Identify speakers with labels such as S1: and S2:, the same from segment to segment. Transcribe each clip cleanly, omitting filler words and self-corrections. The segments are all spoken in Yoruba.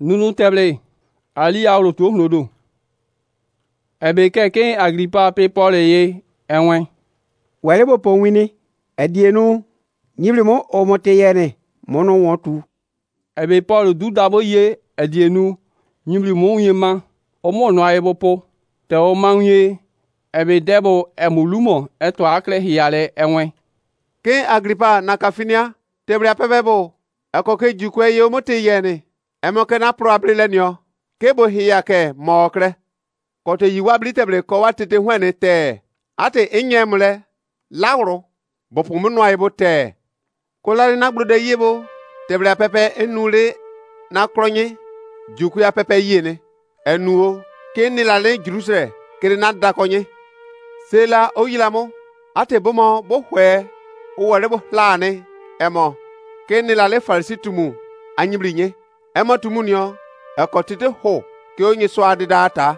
S1: Nunu teble ali awlo to hlodo. Ebe keke Agripa pe Paul ye enwen.
S2: Wale bo po wini edienu nyibli mo o mote yene mono wontu.
S1: Ebe Paul du dabo ye edienu nyibli mo yema o mo no ayebo po te o manye ebe debo emulumo eto akle hiale enwen.
S3: Ke Agripa na kafinia teble apebebo akoke jukwe ye o mote yene emoke na probable nyo ke bo hiya ke mokre kote yiwa bliteble ko watete hwene te ate enyemle lawro bo pumu no ayebo te kolari na gbude yebo teble apepe enule na kronye jukwe apepe yene enuo ke nilale Jerusalem kere na dakonye sela oyilamo ate bomo bo hwe o wole bo plane emo ke nilale farisi tumu anyiblinye emo tumunyo ekotite ho ke onye so adida ata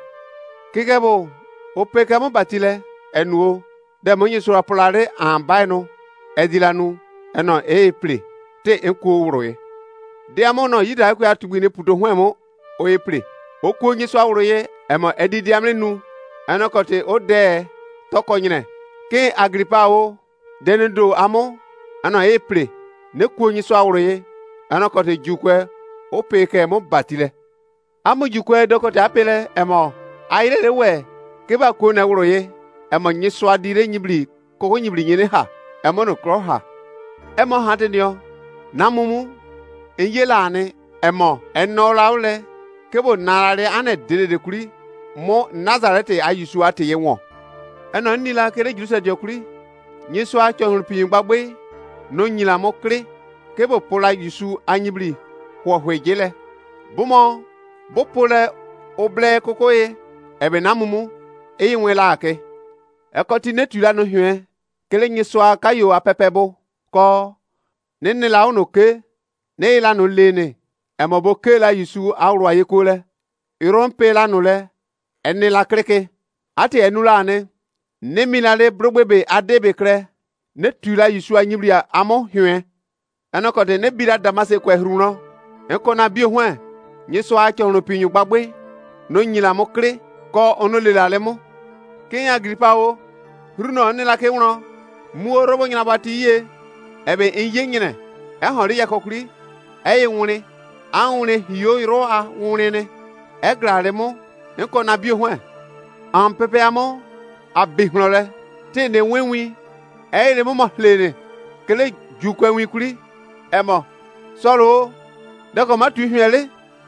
S3: kigebo opekamo batile enuo de monye so apolare ambaino edilanu eno eple te enko wroye de amono yida ku atugine puto hwemo o eple okwo onye so awroye emo edidi amlenu eno kote ode tokonyine ke Agripa o denendo amo eno eple ne ku onye so awroye eno kote jukwe opeke mo batile amu jukwe dokote apele emo ayire we ke ba ko na wroye emo nyiso adire nyibli ko nyibli nyene ha emo no kro ha emo hatenio namumu enyelane emo enolawle kebo narare ane dede kuri mo Nazareth ayusu ate yenwo eno nila kere Jerusalem jokuri nyiso achon pin gbagbe no nyila mo kre kebo pola yusu anyibli ho hwejele bumo bo pole oble kokoye ebe namumu eyinwela ake ekoti netula no hwe kele nyiso akayo apepebo ko nenela onoke neila no lene emobo kela yusu awro ayekole irompe la no le enela kreke ati enula ne nemilale brogbebe adebe kre netula yusu anyibria amo hwe enokote ne bira damase kwehruno enkona bi hwe nyiso achon pinyu gbagbe no nyila mo kre ko onolela mo ke Agripa o runo ne la ke wro mu robo nyina bati ye ebe enye nyine ehori yakokuri eyinwure anwure hiyo iro a nwure ne egrare mo enko na bi hwe am pepe amo abihunole te ne wenwi eyire mo mohlene kele jukwe wi kuri emo soro deko matu hwele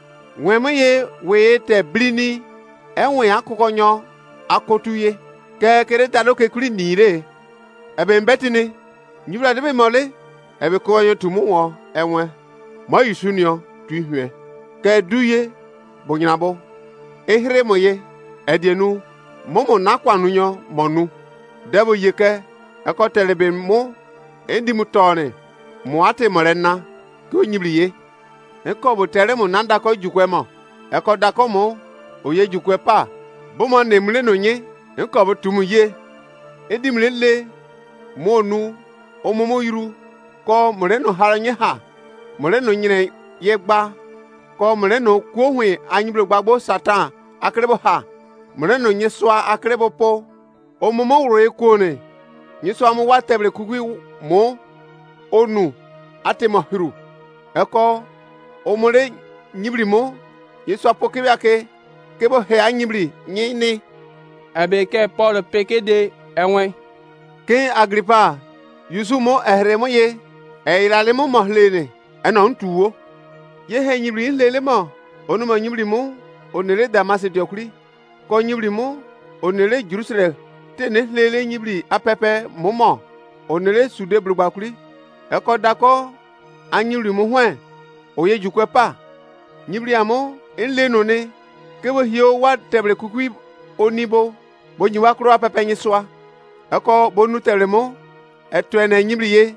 S3: wemye we te blini enwe akukonyo akotuye ke kere talo ke kuri nire ebe mbetini nyibra de be mole ebe ko yo tumu wo enwe mo yusunio tuhwe ke duye bonyabo ehire moye edienu momo nakwanunyo monu debo yeke ekotelebe mo endi mutone mo ate morena ko nyibriye eko bo tere mo nanda ko jukwe mo eko dako mo oye jukwe pa bomo nemle no nye eko bo tumu ye edimle le monu omomo yiru ko moreno haranye ha moreno nyine ye gba ko moreno kuohwe anyiblo gbagbo satan akrebo ha moreno nyeswa akrebo po omomo wuro ekone nyeswa mo watebre kugui mo onu atemo hiru eko omore nyibri mo nyeswa pokebe ake kebo he anyibri nyini
S1: ebe ke Paul pekede enwen
S3: ke Agripa yusu mo ehremo ye eirale mo mohlene eno ntuwo ye he nyibri lele mo onu mo nyibri mo onere Damas diokuri ko nyibri mo onere Jerusalem tene lele nyibri apepe momo onere sude brugbakuri eko dako anyibri mo hwe oye jukwe pa nyibri amo enleno ne kebo hio wa tebre kukui onibo bonyi wakro apepe nyiswa eko bonu teremo etwene nyibri ye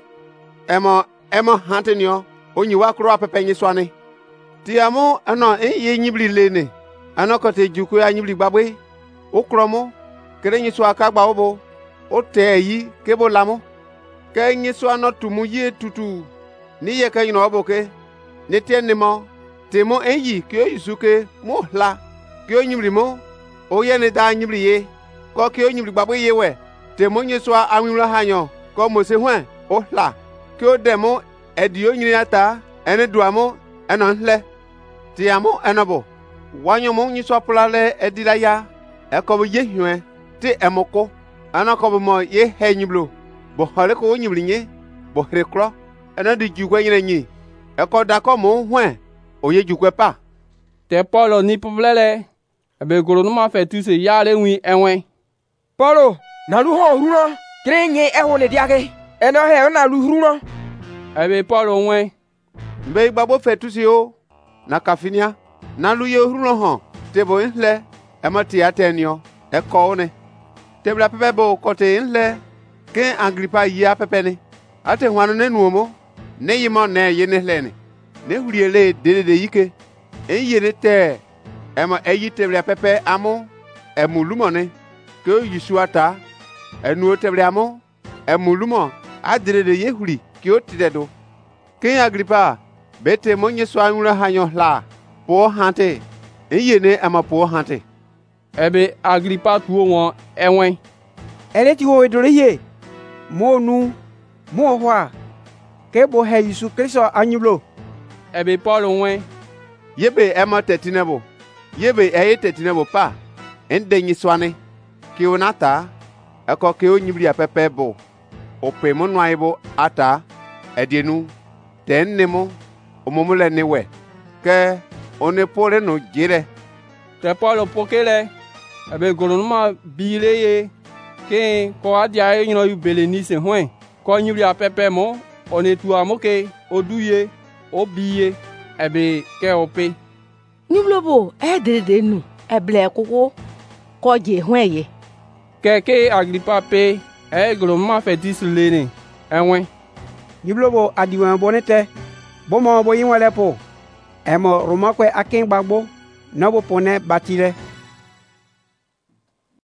S3: emo hantenio onyi wakro apepe nyiswa ne tiamo ano ye nyibri lene ano kote jukwe anyibri gbagbe okromo kere nyiswa ka gba obo o te yi kebo lamo ke nyiswa no tumu ye tutu ni ye ke nyino obo ke ni tienimo temo enyi ki o yusuke mo hla ki o nyimri mo o yene da nyimri ye ko ki o nyimri gbagbe ye we temo nyeswa awinra hanyo ko mo se hwen o hla ki o demo edi o nyiri ata ene duamo eno hle ti amo enobo wanyo mo nyeswa plale edila ya e ko ye hwen ti emoko ana ko mo ye henyiblo bo hale ko nyimri nye bo hrekro ena di jugwe nyine nyi e ko da ko mo hwen o ye jugwe pa
S1: te Paul ni povlele ebe golo no ma fe tu se ya le wi enwen
S4: Paulo na lu ho runo trenye e ho ne diake eno he na lu runo
S1: ebe Paul wen
S3: mbe gbagbo fe tu si o na kafinia na lu ye runo ho te bo nhle e ma ti atenio e ko ne te bla pepe bo ko te nhle ke Agripa ya pepe ni ate hwanu ne nuomo ne yimo ne ye ne hle ne huriele de yike enye ne te ema eyi te bla pepe amo emulumo ne ke yisuata enu te bla amo emulumo adire de yehuri ki o tidedo ke Agripa bete monye so anura hanyo hla po hante enye ne ama po hante
S1: ebe Agripa tuo won enwen
S2: ele ti wo edore ye mo nu mo hwa ke bo he Yesu Kristo anyublo
S1: ebe Paul wen
S3: yebe ema tetinebo yebe eye tetinebo pa ende nyiswane ki onata eko ke onyibri apepe bo ope mo nwaibo ata edienu tennemo omomule ni we ke one pole no jire
S1: te Paul pokele ebe golo no ma bile ye ke ko adia e nyino yu beleni se hwen ko nyibri apepe mo one tu amoke oduye obiye ebe ke ope
S5: nyublobo e dede nu eble koko ko je hwen ye
S1: ke Agripa pe e golo ma fe disle ni enwen
S2: nyiblobo adiwan bonete bo mo bo yin wale po e mo roma kwe akin gbagbo na bo pone batire